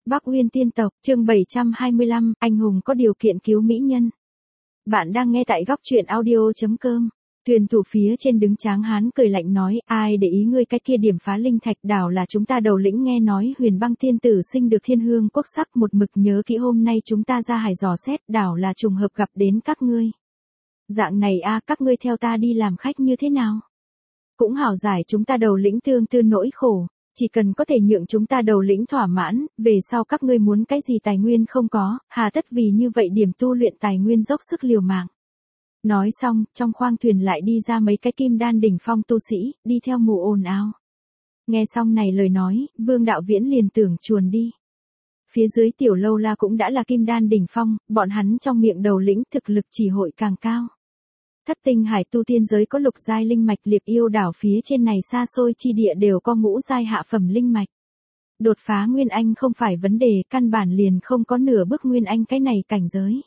Bắc Uyên tiên tộc, chương 725, anh hùng có điều kiện cứu mỹ nhân. Bạn đang nghe tại góc truyện audio.com. Thuyền thủ phía trên đứng tráng hán cười lạnh nói, ai để ý ngươi cái kia điểm phá linh thạch đảo là chúng ta đầu lĩnh nghe nói Huyền Băng tiên tử sinh được thiên hương quốc sắc một mực nhớ kỹ hôm nay chúng ta ra hải dò xét đảo là trùng hợp gặp đến các ngươi. Dạng này các ngươi theo ta đi làm khách như thế nào? Cũng hảo giải chúng ta đầu lĩnh tương tư nỗi khổ. Chỉ cần có thể nhượng chúng ta đầu lĩnh thỏa mãn, về sau các ngươi muốn cái gì tài nguyên không có, hà tất vì như vậy điểm tu luyện tài nguyên dốc sức liều mạng. Nói xong, trong khoang thuyền lại đi ra mấy cái kim đan đỉnh phong tu sĩ, đi theo mù ồn ào. Nghe xong này lời nói, Vương Đạo Viễn liền tưởng chuồn đi. Phía dưới tiểu lâu la cũng đã là kim đan đỉnh phong, bọn hắn trong miệng đầu lĩnh thực lực chỉ hội càng cao. Thất tinh hải tu tiên giới có lục giai linh mạch, Liệp Yêu đảo phía trên này xa xôi chi địa đều có ngũ giai hạ phẩm linh mạch. Đột phá Nguyên Anh không phải vấn đề, căn bản liền không có nửa bước Nguyên Anh cái này cảnh giới.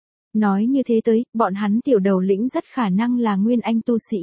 Nói như thế tới, bọn hắn tiểu đầu lĩnh rất khả năng là Nguyên Anh tu sĩ.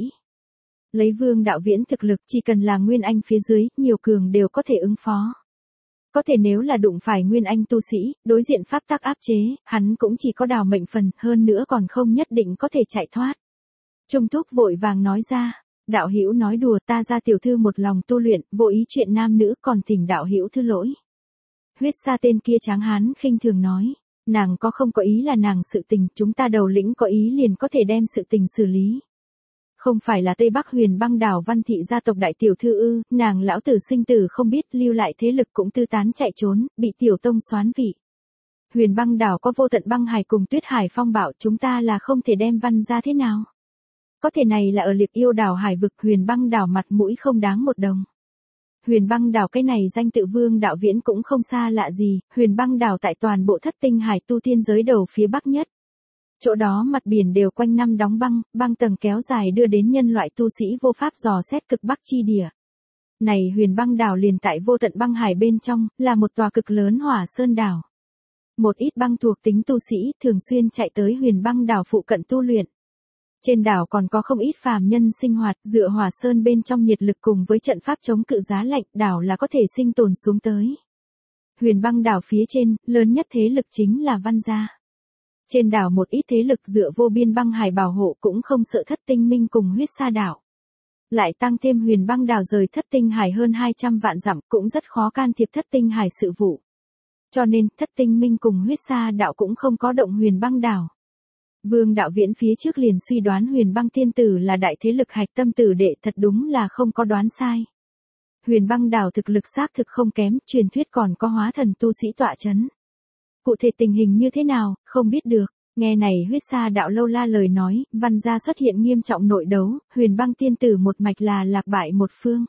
Lấy Vương Đạo Viễn thực lực chỉ cần là Nguyên Anh phía dưới, nhiều cường đều có thể ứng phó. Có thể nếu là đụng phải Nguyên Anh tu sĩ, đối diện pháp tắc áp chế, hắn cũng chỉ có đào mệnh phần, hơn nữa còn không nhất định có thể chạy thoát. Trung Thúc vội vàng nói ra, đạo hữu nói đùa, ta ra tiểu thư một lòng tu luyện, vô ý chuyện nam nữ, còn thỉnh đạo hữu thứ lỗi. Huyết Sa tên kia tráng hán khinh thường nói, nàng có không có ý là nàng sự tình, chúng ta đầu lĩnh có ý liền có thể đem sự tình xử lý. Không phải là Tây Bắc Huyền Băng đảo Văn thị gia tộc đại tiểu thư ư? Nàng lão tử sinh tử không biết, lưu lại thế lực cũng tư tán chạy trốn, bị tiểu tông soán vị. Huyền Băng đảo có vô tận băng hải cùng tuyết hải phong bạo, chúng ta là không thể đem Văn ra thế nào? Có thể này là ở Liệp Yêu đảo hải vực, Huyền Băng đảo mặt mũi không đáng một đồng. Huyền Băng đảo cái này danh tự Vương Đạo Viễn cũng không xa lạ gì, Huyền Băng đảo tại toàn bộ thất tinh hải tu tiên giới đầu phía bắc nhất. Chỗ đó mặt biển đều quanh năm đóng băng, băng tầng kéo dài đưa đến nhân loại tu sĩ vô pháp dò xét cực bắc chi địa. Này Huyền Băng đảo liền tại vô tận băng hải bên trong, là một tòa cực lớn hỏa sơn đảo. Một ít băng thuộc tính tu sĩ thường xuyên chạy tới Huyền Băng đảo phụ cận tu luyện. Trên đảo còn có không ít phàm nhân sinh hoạt, dựa hỏa sơn bên trong nhiệt lực cùng với trận pháp chống cự giá lạnh, đảo là có thể sinh tồn xuống tới. Huyền Băng đảo phía trên, lớn nhất thế lực chính là Văn gia. Trên đảo một ít thế lực dựa vô biên băng hải bảo hộ cũng không sợ thất tinh minh cùng Huyết Sa đảo. Lại tăng thêm Huyền Băng đảo rời thất tinh hải hơn 200 vạn dặm cũng rất khó can thiệp thất tinh hải sự vụ. Cho nên, thất tinh minh cùng Huyết Sa đảo cũng không có động Huyền Băng đảo. Vương Đạo Viễn phía trước liền suy đoán Huyền Băng tiên tử là đại thế lực hạch tâm tử đệ, thật đúng là không có đoán sai. Huyền Băng đảo thực lực xác thực không kém, truyền thuyết còn có hóa thần tu sĩ tọa chấn. Cụ thể tình hình như thế nào, không biết được. Nghe này Huyết Sa đạo lâu la lời nói, Văn gia xuất hiện nghiêm trọng nội đấu, Huyền Băng tiên tử một mạch là lạc bại một phương.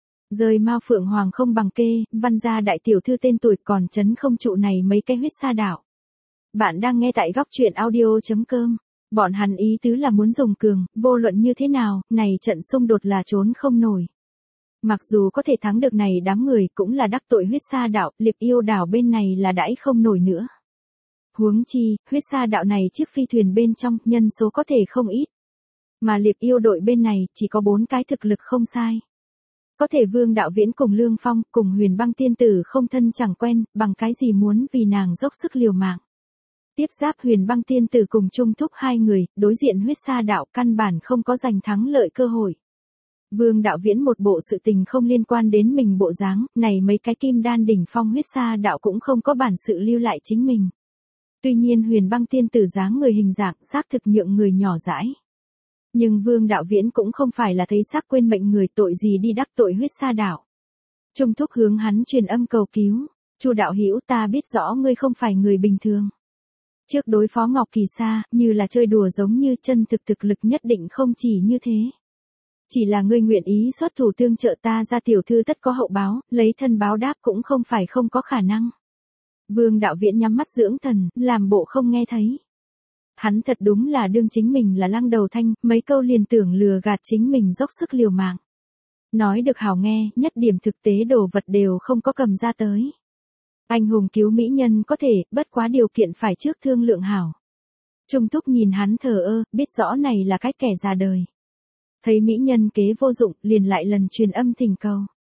Rơi Mao Phượng Hoàng không bằng kê, Văn gia đại tiểu thư tên tuổi còn chấn không trụ này mấy cái Huyết Sa đạo. Bạn đang nghe tại góc truyện audio.com. Bọn hắn ý tứ là muốn dùng cường, vô luận như thế nào, này trận xung đột là trốn không nổi. Mặc dù có thể thắng được này đám người cũng là đắc tội Huyết Sa đạo, Liệp Yêu đảo bên này là đãi không nổi nữa. Huống chi, Huyết Sa đạo này chiếc phi thuyền bên trong, nhân số có thể không ít. Mà Liệp Yêu đội bên này, chỉ có 4 cái thực lực không sai. Có thể Vương Đạo Viễn cùng Lương Phong, cùng Huyền Băng tiên tử không thân chẳng quen, bằng cái gì muốn vì nàng dốc sức liều mạng. Tiếp giáp Huyền Băng tiên tử cùng Trung Thúc hai người, đối diện Huyết Sa đạo căn bản không có giành thắng lợi cơ hội. Vương Đạo Viễn một bộ sự tình không liên quan đến mình bộ dáng, này mấy cái kim đan đỉnh phong Huyết Sa đạo cũng không có bản sự lưu lại chính mình. Tuy nhiên Huyền Băng tiên tử dáng người hình dạng xác thực nhượng người nhỏ dãi. Nhưng Vương Đạo Viễn cũng không phải là thấy xác quên mệnh người, tội gì đi đắc tội Huyết Sa đạo. Trung Thúc hướng hắn truyền âm cầu cứu, Chu đạo hữu, ta biết rõ ngươi không phải người bình thường. Trước đối phó Ngọc Kỳ Sa, như là chơi đùa giống như, chân thực lực nhất định không chỉ như thế. Chỉ là ngươi nguyện ý xuất thủ tương trợ ta ra tiểu thư tất có hậu báo, lấy thân báo đáp cũng không phải không có khả năng. Vương Đạo Viễn nhắm mắt dưỡng thần, làm bộ không nghe thấy. Hắn thật đúng là đương chính mình là lăng đầu thanh, mấy câu liền tưởng lừa gạt chính mình dốc sức liều mạng. Nói được hảo nghe, nhất điểm thực tế đồ vật đều không có cầm ra tới. Anh hùng cứu mỹ nhân có thể, bất quá điều kiện phải trước thương lượng hảo. Trung Thúc nhìn hắn thờ ơ, biết rõ này là cách kẻ già đời. Thấy mỹ nhân kế vô dụng, liền lại lần truyền âm thỉnh cầu.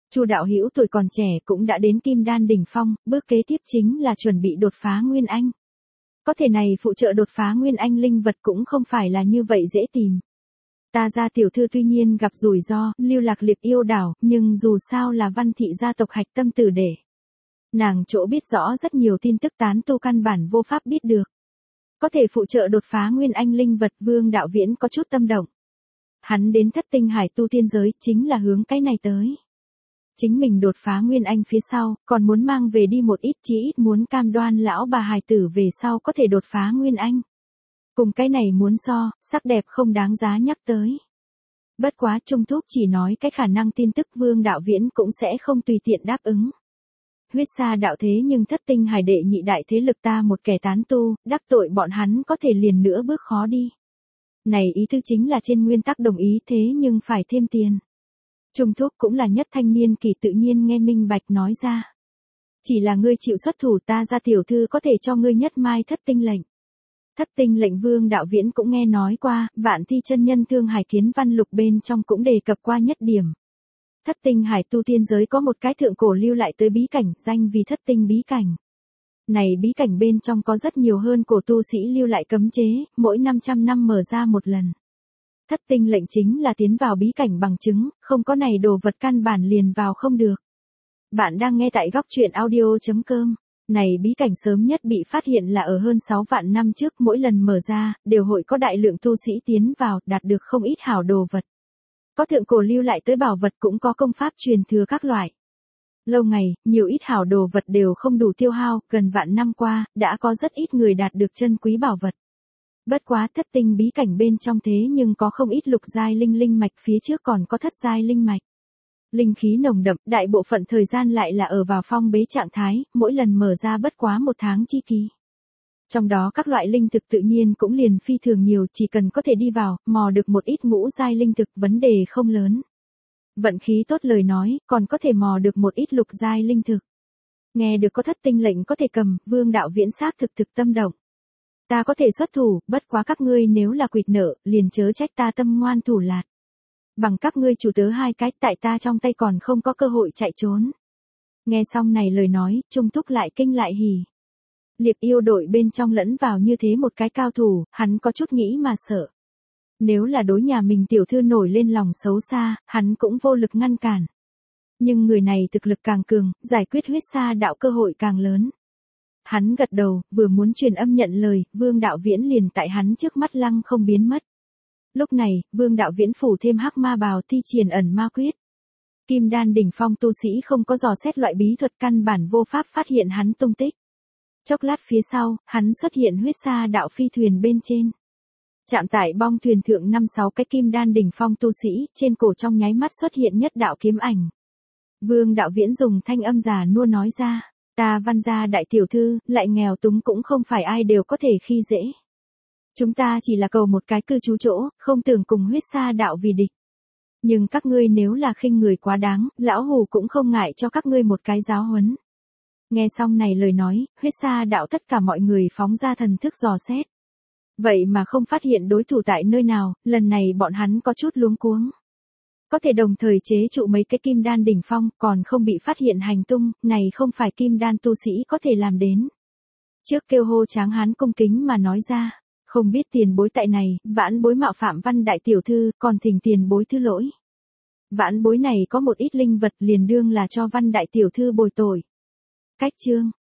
Chu đạo hữu tuổi còn trẻ cũng đã đến kim đan đỉnh phong, bước kế tiếp chính là chuẩn bị đột phá nguyên anh. Có thể này phụ trợ đột phá nguyên anh linh vật cũng không phải là như vậy dễ tìm. Ta gia tiểu thư tuy nhiên gặp rủi ro, lưu lạc liệp yêu đảo, nhưng dù sao là Văn thị gia tộc hạch tâm tử đệ. Nàng chỗ biết rõ rất nhiều tin tức tán tu căn bản vô pháp biết được. Có thể phụ trợ đột phá nguyên anh linh vật. Vương Đạo Viễn có chút tâm động. Hắn đến Thất Tinh Hải tu tiên giới chính là hướng cái này tới. Chính mình đột phá nguyên anh phía sau, còn muốn mang về đi một ít, chí ít muốn cam đoan lão bà hài tử về sau có thể đột phá nguyên anh. Cùng cái này muốn so, sắc đẹp không đáng giá nhắc tới. Bất quá Trung Thúc chỉ nói cái khả năng tin tức Vương Đạo Viễn cũng sẽ không tùy tiện đáp ứng. Huyết Sa đạo thế nhưng Thất Tinh Hải đệ nhị đại thế lực ta một kẻ tán tu, đắc tội bọn hắn có thể liền nữa bước khó đi. Này ý tư chính là trên nguyên tắc đồng ý thế nhưng phải thêm tiền. Trung Thúc cũng là nhất thanh niên kỳ tự nhiên nghe minh bạch nói ra. Chỉ là ngươi chịu xuất thủ ta gia tiểu thư có thể cho ngươi nhất mai thất tinh lệnh. Thất tinh lệnh Vương Đạo Viễn cũng nghe nói qua, Vạn Thi chân nhân Thương Hải Kiến Văn Lục bên trong cũng đề cập qua nhất điểm. Thất tinh hải tu tiên giới có một cái thượng cổ lưu lại tới bí cảnh, danh vì thất tinh bí cảnh. Này bí cảnh bên trong có rất nhiều hơn cổ tu sĩ lưu lại cấm chế, mỗi 500 năm mở ra một lần. Thất tinh lệnh chính là tiến vào bí cảnh bằng chứng, không có này đồ vật căn bản liền vào không được. Bạn đang nghe tại góc truyện audio.com. Này bí cảnh sớm nhất bị phát hiện là ở hơn 6 vạn năm trước, mỗi lần mở ra, đều hội có đại lượng tu sĩ tiến vào, đạt được không ít hảo đồ vật. Có thượng cổ lưu lại tới bảo vật cũng có công pháp truyền thừa các loại. Lâu ngày, nhiều ít hảo đồ vật đều không đủ tiêu hao, gần vạn năm qua, đã có rất ít người đạt được chân quý bảo vật. Bất quá thất tinh bí cảnh bên trong thế nhưng có không ít lục giai linh mạch, phía trước còn có thất giai linh mạch. Linh khí nồng đậm, đại bộ phận thời gian lại là ở vào phong bế trạng thái, mỗi lần mở ra bất quá 1 tháng chi kỳ. Trong đó các loại linh thực tự nhiên cũng liền phi thường nhiều, chỉ cần có thể đi vào, mò được một ít ngũ giai linh thực, vấn đề không lớn. Vận khí tốt lời nói, còn có thể mò được một ít lục giai linh thực. Nghe được có thất tinh lệnh có thể cầm, Vương Đạo Viễn xác thực tâm động. Ta có thể xuất thủ, bất quá các ngươi nếu là quỵt nợ, liền chớ trách ta tâm ngoan thủ lạt. Bằng các ngươi chủ tớ hai cái, tại ta trong tay còn không có cơ hội chạy trốn. Nghe xong này lời nói, Trung Thúc lại kinh lại hỉ. Liệp yêu đội bên trong lẫn vào như thế một cái cao thủ, hắn có chút nghĩ mà sợ. Nếu là đối nhà mình tiểu thư nổi lên lòng xấu xa, hắn cũng vô lực ngăn cản. Nhưng người này thực lực càng cường, giải quyết huyết sa đạo cơ hội càng lớn. Hắn gật đầu, vừa muốn truyền âm nhận lời, Vương Đạo Viễn liền tại hắn trước mắt lăng không biến mất. Lúc này, Vương Đạo Viễn phủ thêm hắc ma bào thi triển ẩn ma quyết. Kim đan đỉnh phong tu sĩ không có dò xét loại bí thuật căn bản vô pháp phát hiện hắn tung tích. Chốc lát phía sau, hắn xuất hiện huyết sa đạo phi thuyền bên trên. Chạm tải bong thuyền thượng 5-6 cái kim đan đỉnh phong tu sĩ, trên cổ trong nháy mắt xuất hiện nhất đạo kiếm ảnh. Vương Đạo Viễn dùng thanh âm già nua nói ra, ta Văn gia đại tiểu thư, lại nghèo túng cũng không phải ai đều có thể khi dễ. Chúng ta chỉ là cầu một cái cư trú chỗ, không tưởng cùng huyết sa đạo vì địch. Nhưng các ngươi nếu là khinh người quá đáng, lão hù cũng không ngại cho các ngươi một cái giáo huấn. Nghe xong này lời nói, huyết sa đạo tất cả mọi người phóng ra thần thức dò xét. Vậy mà không phát hiện đối thủ tại nơi nào, lần này bọn hắn có chút luống cuống. Có thể đồng thời chế trụ mấy cái kim đan đỉnh phong, còn không bị phát hiện hành tung, này không phải kim đan tu sĩ có thể làm đến. Trước kêu hô Tráng Hán cung kính mà nói ra, không biết tiền bối tại này, vãn bối mạo phạm Văn đại tiểu thư, còn thỉnh tiền bối thứ lỗi. Vãn bối này có một ít linh vật liền đương là cho Văn đại tiểu thư bồi tội. Cách chương